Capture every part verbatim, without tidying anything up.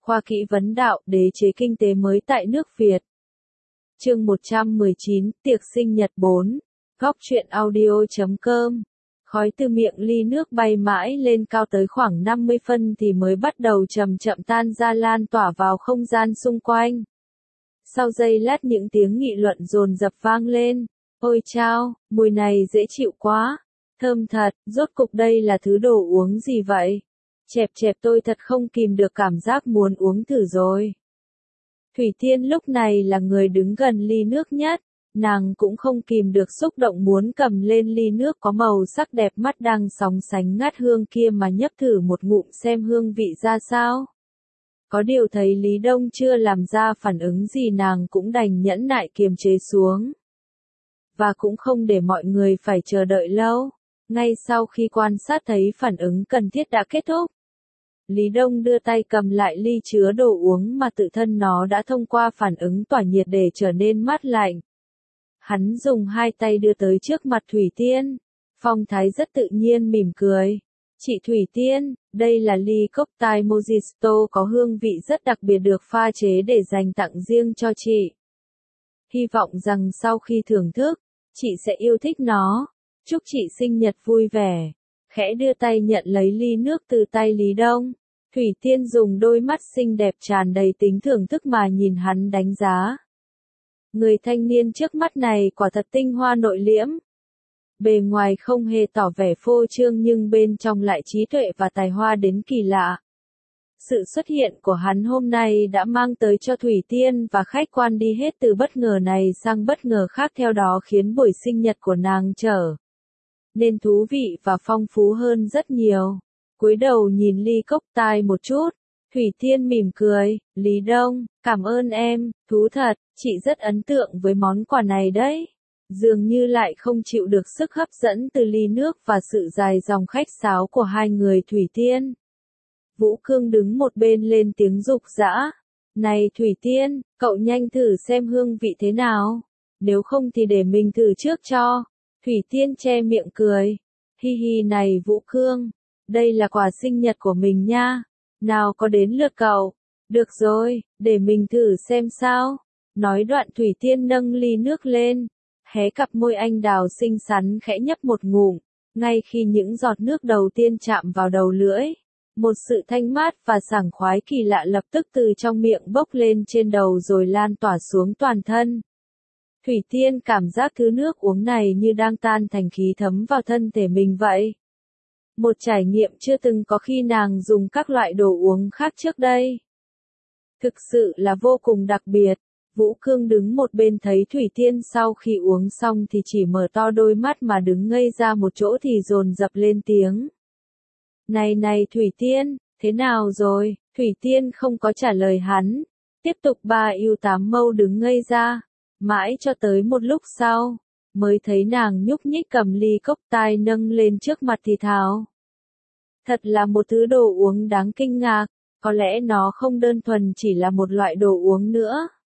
Khoa kỹ vấn đạo, đế chế kinh tế mới tại nước Việt. Chương một trăm mười chín, tiệc sinh nhật bốn. Góc truyện audio chấm com. Khói từ miệng ly nước bay mãi lên cao tới khoảng năm mươi phân thì mới bắt đầu chậm chậm tan ra, lan tỏa vào không gian xung quanh. Sau giây lát những tiếng nghị luận dồn dập vang lên. Ôi chao, mùi này dễ chịu quá. Thơm thật, rốt cục đây là thứ đồ uống gì vậy? Chẹp chẹp, tôi thật không kìm được cảm giác muốn uống thử rồi. Thủy Tiên lúc này là người đứng gần ly nước nhất, nàng cũng không kìm được xúc động muốn cầm lên ly nước có màu sắc đẹp mắt đang sóng sánh ngát hương kia mà nhấp thử một ngụm xem hương vị ra sao. Có điều thấy Lý Đông chưa làm ra phản ứng gì, nàng cũng đành nhẫn nại kiềm chế xuống. Và cũng không để mọi người phải chờ đợi lâu. Ngay sau khi quan sát thấy phản ứng cần thiết đã kết thúc, Lý Đông đưa tay cầm lại ly chứa đồ uống mà tự thân nó đã thông qua phản ứng tỏa nhiệt để trở nên mát lạnh. Hắn dùng hai tay đưa tới trước mặt Thủy Tiên, phong thái rất tự nhiên mỉm cười. Chị Thủy Tiên, đây là ly cocktail Mojito có hương vị rất đặc biệt được pha chế để dành tặng riêng cho chị. Hy vọng rằng sau khi thưởng thức, chị sẽ yêu thích nó. Chúc chị sinh nhật vui vẻ. Khẽ đưa tay nhận lấy ly nước từ tay Lý Đông. Thủy Tiên dùng đôi mắt xinh đẹp tràn đầy tính thưởng thức mà nhìn hắn đánh giá. Người thanh niên trước mắt này quả thật tinh hoa nội liễm. Bề ngoài không hề tỏ vẻ phô trương nhưng bên trong lại trí tuệ và tài hoa đến kỳ lạ. Sự xuất hiện của hắn hôm nay đã mang tới cho Thủy Tiên và khách quan đi hết từ bất ngờ này sang bất ngờ khác, theo đó khiến buổi sinh nhật của nàng trở nên thú vị và phong phú hơn rất nhiều. Cúi đầu nhìn ly cocktail một chút, Thủy Tiên mỉm cười, Lý Đông, cảm ơn em, thú thật, chị rất ấn tượng với món quà này đấy. Dường như lại không chịu được sức hấp dẫn từ ly nước và sự dài dòng khách sáo của hai người Thủy Tiên. Vũ Cương đứng một bên lên tiếng giục giã. Này Thủy Tiên, cậu nhanh thử xem hương vị thế nào. Nếu không thì để mình thử trước cho. Thủy Tiên che miệng cười. Hi hi, này Vũ Cương, đây là quà sinh nhật của mình nha. Nào có đến lượt cậu. Được rồi, để mình thử xem sao. Nói đoạn Thủy Tiên nâng ly nước lên. Hé cặp môi anh đào xinh xắn khẽ nhấp một ngụm. Ngay khi những giọt nước đầu tiên chạm vào đầu lưỡi, một sự thanh mát và sảng khoái kỳ lạ lập tức từ trong miệng bốc lên trên đầu rồi lan tỏa xuống toàn thân. Thủy Tiên cảm giác thứ nước uống này như đang tan thành khí thấm vào thân thể mình vậy. Một trải nghiệm chưa từng có khi nàng dùng các loại đồ uống khác trước đây. Thực sự là vô cùng đặc biệt. Vũ Cương đứng một bên thấy Thủy Tiên sau khi uống xong thì chỉ mở to đôi mắt mà đứng ngây ra một chỗ thì dồn dập lên tiếng. Này này Thủy Tiên, thế nào rồi? Thủy Tiên không có trả lời hắn. Tiếp tục ba yêu tám mâu đứng ngây ra. Mãi cho tới một lúc sau, mới thấy nàng nhúc nhích cầm ly cocktail nâng lên trước mặt thì thào. Thật là một thứ đồ uống đáng kinh ngạc, có lẽ nó không đơn thuần chỉ là một loại đồ uống nữa.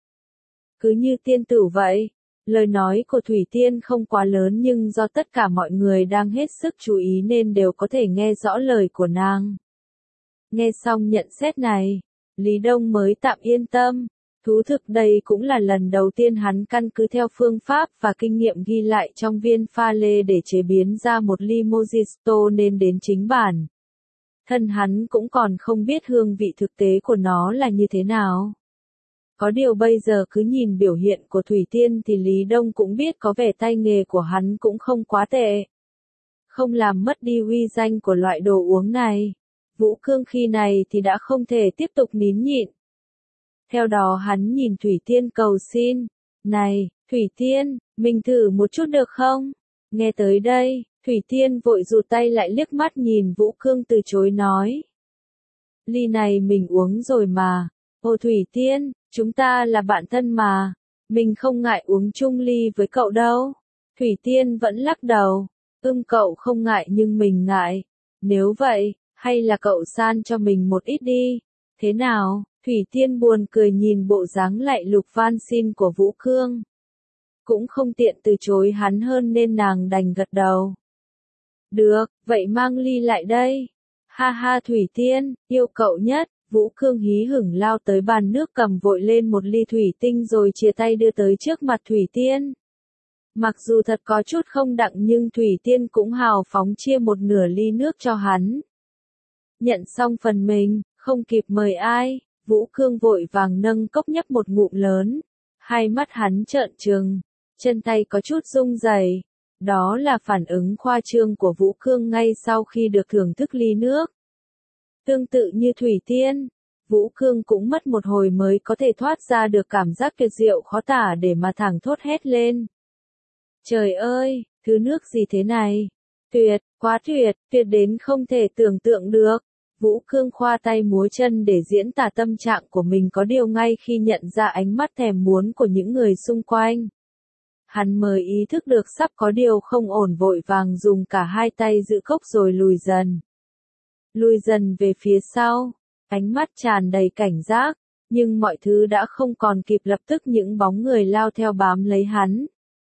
Cứ như tiên tử vậy, lời nói của Thủy Tiên không quá lớn nhưng do tất cả mọi người đang hết sức chú ý nên đều có thể nghe rõ lời của nàng. Nghe xong nhận xét này, Lý Đông mới tạm yên tâm. Thú thực đây cũng là lần đầu tiên hắn căn cứ theo phương pháp và kinh nghiệm ghi lại trong viên pha lê để chế biến ra một ly Mojito nên đến chính bản. Thân hắn cũng còn không biết hương vị thực tế của nó là như thế nào. Có điều bây giờ cứ nhìn biểu hiện của Thủy Tiên thì Lý Đông cũng biết có vẻ tay nghề của hắn cũng không quá tệ. Không làm mất đi uy danh của loại đồ uống này. Vũ Cương khi này thì đã không thể tiếp tục nín nhịn. Theo đó hắn nhìn Thủy Tiên cầu xin. Này, Thủy Tiên, mình thử một chút được không? Nghe tới đây, Thủy Tiên vội rụt tay lại liếc mắt nhìn Vũ Cương từ chối nói. Ly này mình uống rồi mà. Ồ Thủy Tiên, chúng ta là bạn thân mà. Mình không ngại uống chung ly với cậu đâu. Thủy Tiên vẫn lắc đầu. Ưm cậu không ngại nhưng mình ngại. Nếu vậy, hay là cậu san cho mình một ít đi. Thế nào? Thủy Tiên buồn cười nhìn bộ dáng lạy lục van xin của Vũ Cương. Cũng không tiện từ chối hắn hơn nên nàng đành gật đầu. Được, vậy mang ly lại đây. Ha ha Thủy Tiên, yêu cậu nhất. Vũ Cương hí hửng lao tới bàn nước cầm vội lên một ly thủy tinh rồi chia tay đưa tới trước mặt Thủy Tiên. Mặc dù thật có chút không đặng nhưng Thủy Tiên cũng hào phóng chia một nửa ly nước cho hắn. Nhận xong phần mình, không kịp mời ai, Vũ Cương vội vàng nâng cốc nhấp một ngụm lớn. Hai mắt hắn trợn trừng, chân tay có chút rung rẩy. Đó là phản ứng khoa trương của Vũ Cương ngay sau khi được thưởng thức ly nước. Tương tự như Thủy Tiên, Vũ Cương cũng mất một hồi mới có thể thoát ra được cảm giác tuyệt diệu khó tả để mà thẳng thốt hét lên. Trời ơi, thứ nước gì thế này? Tuyệt, quá tuyệt, tuyệt đến không thể tưởng tượng được. Vũ Cương khoa tay múa chân để diễn tả tâm trạng của mình, có điều ngay khi nhận ra ánh mắt thèm muốn của những người xung quanh, hắn mới ý thức được sắp có điều không ổn, vội vàng dùng cả hai tay giữ cốc rồi lùi dần. Lùi dần về phía sau, ánh mắt tràn đầy cảnh giác, nhưng mọi thứ đã không còn kịp, lập tức những bóng người lao theo bám lấy hắn.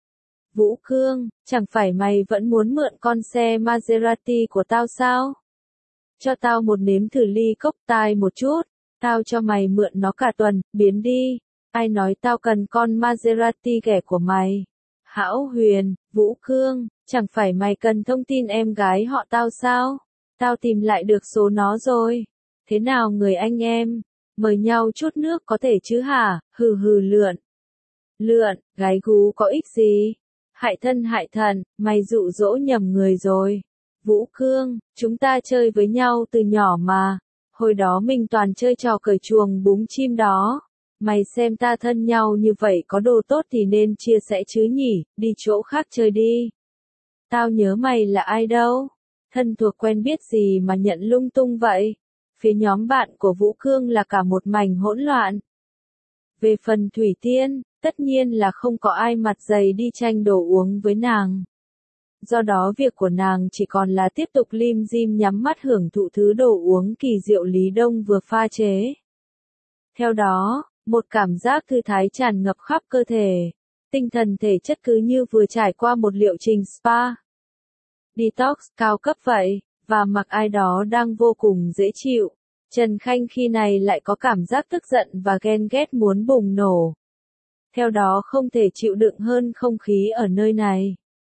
Vũ Cương, chẳng phải mày vẫn muốn mượn con xe Maserati của tao sao? Cho tao một nếm thử ly cốc tai một chút, tao cho mày mượn nó cả tuần, biến đi. Ai nói tao cần con Maserati ghẻ của mày? Hão Huyền, Vũ Cương, chẳng phải mày cần thông tin em gái họ tao sao? Tao tìm lại được số nó rồi. Thế nào người anh em? Mời nhau chút nước có thể chứ hả? Hừ hừ lượn. Lượn, gái gú có ích gì? Hại thân hại thần, mày dụ dỗ nhầm người rồi. Vũ Cương, chúng ta chơi với nhau từ nhỏ mà. Hồi đó mình toàn chơi trò cởi chuồng búng chim đó. Mày xem ta thân nhau như vậy có đồ tốt thì nên chia sẻ chứ nhỉ, đi chỗ khác chơi đi. Tao nhớ mày là ai đâu? Thân thuộc quen biết gì mà nhận lung tung vậy? Phía nhóm bạn của Vũ Cương là cả một mảnh hỗn loạn. Về phần Thủy Tiên, tất nhiên là không có ai mặt dày đi tranh đồ uống với nàng. Do đó việc của nàng chỉ còn là tiếp tục lim dim nhắm mắt hưởng thụ thứ đồ uống kỳ diệu Lý Đông vừa pha chế. Theo đó, một cảm giác thư thái tràn ngập khắp cơ thể. Tinh thần thể chất cứ như vừa trải qua một liệu trình spa. Detox cao cấp vậy, và mặc ai đó đang vô cùng dễ chịu. Trần Khanh khi này lại có cảm giác tức giận và ghen ghét muốn bùng nổ. Theo đó không thể chịu đựng hơn không khí ở nơi này.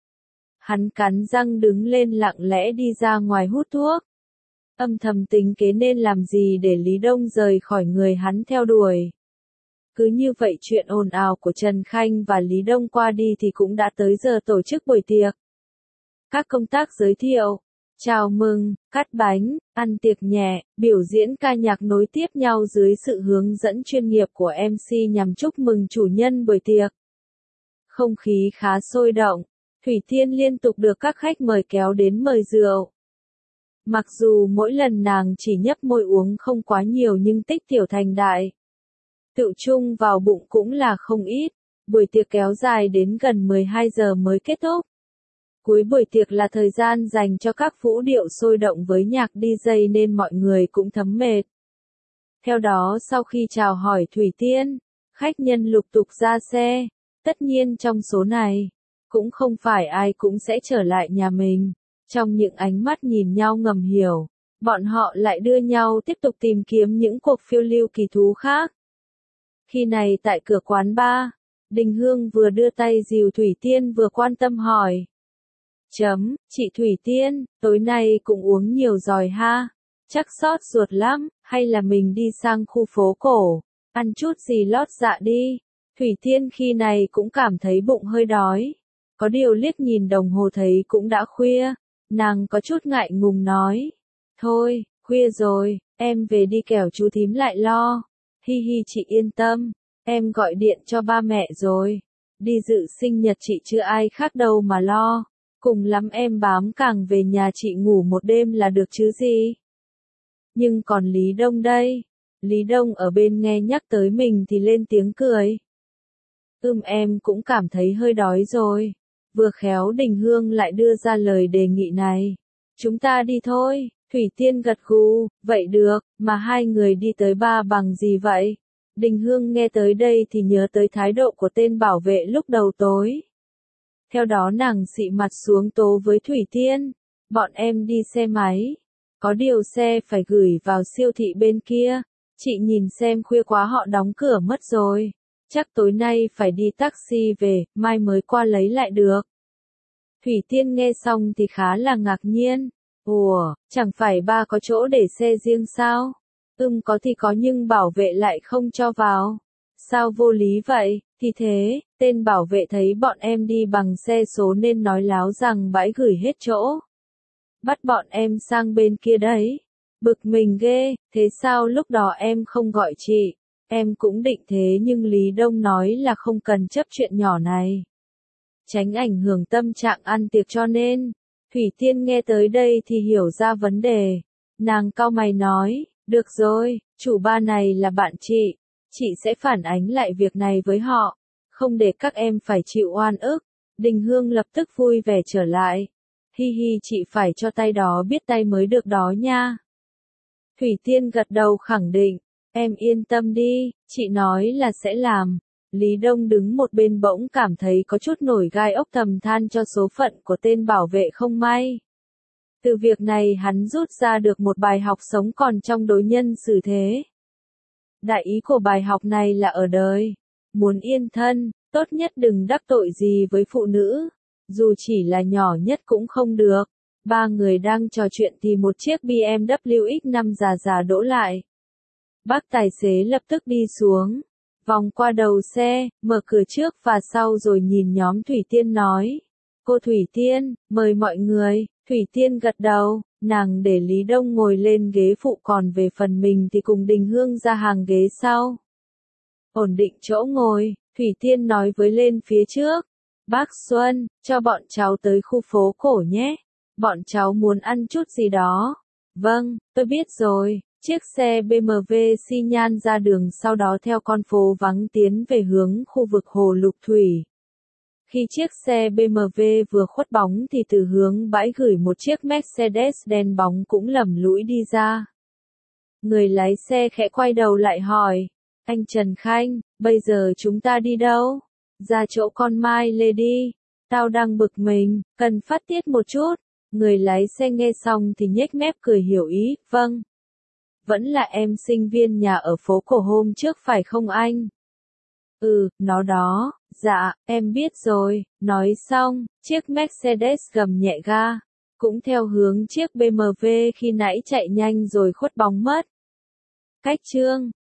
Hắn cắn răng đứng lên lặng lẽ đi ra ngoài hút thuốc. Âm thầm tính kế nên làm gì để Lý Đông rời khỏi người hắn theo đuổi. Cứ như vậy chuyện ồn ào của Trần Khanh và Lý Đông qua đi thì cũng đã tới giờ tổ chức buổi tiệc. Các công tác giới thiệu, chào mừng, cắt bánh, ăn tiệc nhẹ, biểu diễn ca nhạc nối tiếp nhau dưới sự hướng dẫn chuyên nghiệp của em xê nhằm chúc mừng chủ nhân buổi tiệc. Không khí khá sôi động, Thủy Tiên liên tục được các khách mời kéo đến mời rượu. Mặc dù mỗi lần nàng chỉ nhấp môi uống không quá nhiều nhưng tích tiểu thành đại. Tự chung vào bụng cũng là không ít, buổi tiệc kéo dài đến gần mười hai giờ mới kết thúc. Cuối buổi tiệc là thời gian dành cho các vũ điệu sôi động với nhạc đi jây nên mọi người cũng thấm mệt. Theo đó sau khi chào hỏi Thủy Tiên, khách nhân lục tục ra xe, tất nhiên trong số này, cũng không phải ai cũng sẽ trở lại nhà mình. Trong những ánh mắt nhìn nhau ngầm hiểu, bọn họ lại đưa nhau tiếp tục tìm kiếm những cuộc phiêu lưu kỳ thú khác. Khi này tại cửa quán bar, Đình Hương vừa đưa tay dìu Thủy Tiên vừa quan tâm hỏi. Chấm, chị Thủy Tiên, tối nay cũng uống nhiều rồi ha, chắc xót ruột lắm, hay là mình đi sang khu phố cổ, ăn chút gì lót dạ đi. Thủy Tiên khi này cũng cảm thấy bụng hơi đói, có điều liếc nhìn đồng hồ thấy cũng đã khuya, nàng có chút ngại ngùng nói. Thôi, khuya rồi, em về đi kẻo chú thím lại lo. Hi hi chị yên tâm, em gọi điện cho ba mẹ rồi, đi dự sinh nhật chị chưa ai khác đâu mà lo. Cùng lắm em bám càng về nhà chị ngủ một đêm là được chứ gì. Nhưng còn Lý Đông đây? Lý Đông ở bên nghe nhắc tới mình thì lên tiếng cười. Ưm em cũng cảm thấy hơi đói rồi. Vừa khéo Đình Hương lại đưa ra lời đề nghị này. Chúng ta đi thôi. Thủy Tiên gật gù, vậy được, mà hai người đi tới bar bằng gì vậy? Đình Hương nghe tới đây thì nhớ tới thái độ của tên bảo vệ lúc đầu tối. Theo đó nàng xị mặt xuống tố với Thủy Tiên, bọn em đi xe máy, có điều xe phải gửi vào siêu thị bên kia, Chị nhìn xem khuya quá họ đóng cửa mất rồi. Chắc tối nay phải đi taxi về, mai mới qua lấy lại được. Thủy Tiên nghe xong thì khá là ngạc nhiên. Ủa, chẳng phải ba có chỗ để xe riêng sao? Ừm có thì có nhưng bảo vệ lại không cho vào. Sao vô lý vậy? Thì thế, tên bảo vệ thấy bọn em đi bằng xe số nên nói láo rằng bãi gửi hết chỗ. Bắt bọn em sang bên kia đấy. Bực mình ghê, thế sao lúc đó em không gọi chị? Em cũng định thế nhưng Lý Đông nói là không cần chấp chuyện nhỏ này. Tránh ảnh hưởng tâm trạng ăn tiệc cho nên. Thủy Tiên nghe tới đây thì hiểu ra vấn đề. Nàng cau mày nói, được rồi, chủ ba này là bạn chị. Chị sẽ phản ánh lại việc này với họ. Không để các em phải chịu oan ức. Đình Hương lập tức vui vẻ trở lại. Hi hi chị phải cho tay đó biết tay mới được đó nha. Thủy Tiên gật đầu khẳng định. Em yên tâm đi, chị nói là sẽ làm. Lý Đông đứng một bên bỗng cảm thấy có chút nổi gai ốc thầm than cho số phận của tên bảo vệ không may. Từ việc này hắn rút ra được một bài học sống còn trong đối nhân xử thế. Đại ý của bài học này là ở đời. Muốn yên thân, tốt nhất đừng đắc tội gì với phụ nữ. Dù chỉ là nhỏ nhất cũng không được. Ba người đang trò chuyện thì một chiếc bê em vê ích năm già già đỗ lại. Bác tài xế lập tức đi xuống. Vòng qua đầu xe, mở cửa trước và sau rồi nhìn nhóm Thủy Tiên nói. Cô Thủy Tiên, mời mọi người. Thủy Tiên gật đầu, nàng để Lý Đông ngồi lên ghế phụ còn về phần mình thì cùng Đình Hương ra hàng ghế sau. Ổn định chỗ ngồi, Thủy Tiên nói với lên phía trước. Bác Xuân, cho bọn cháu tới khu phố cổ nhé. Bọn cháu muốn ăn chút gì đó. Vâng, tôi biết rồi. Chiếc xe bê em vê xi nhan ra đường sau đó theo con phố vắng tiến về hướng khu vực Hồ Lục Thủy. Khi chiếc xe bê em vê vừa khuất bóng thì từ hướng bãi gửi một chiếc Mercedes đen bóng cũng lầm lũi đi ra. Người lái xe khẽ quay đầu lại hỏi, anh Trần Khanh, bây giờ chúng ta đi đâu? Ra chỗ con Mai Lê đi. Tao đang bực mình, cần phát tiết một chút. Người lái xe nghe xong thì nhếch mép cười hiểu ý, vâng. Vẫn là em sinh viên nhà ở phố cổ hôm trước phải không anh? Ừ, nó đó, dạ, em biết rồi, nói xong, chiếc Mercedes gầm nhẹ ga, cũng theo hướng chiếc bê em vê khi nãy chạy nhanh rồi khuất bóng mất. Cách chương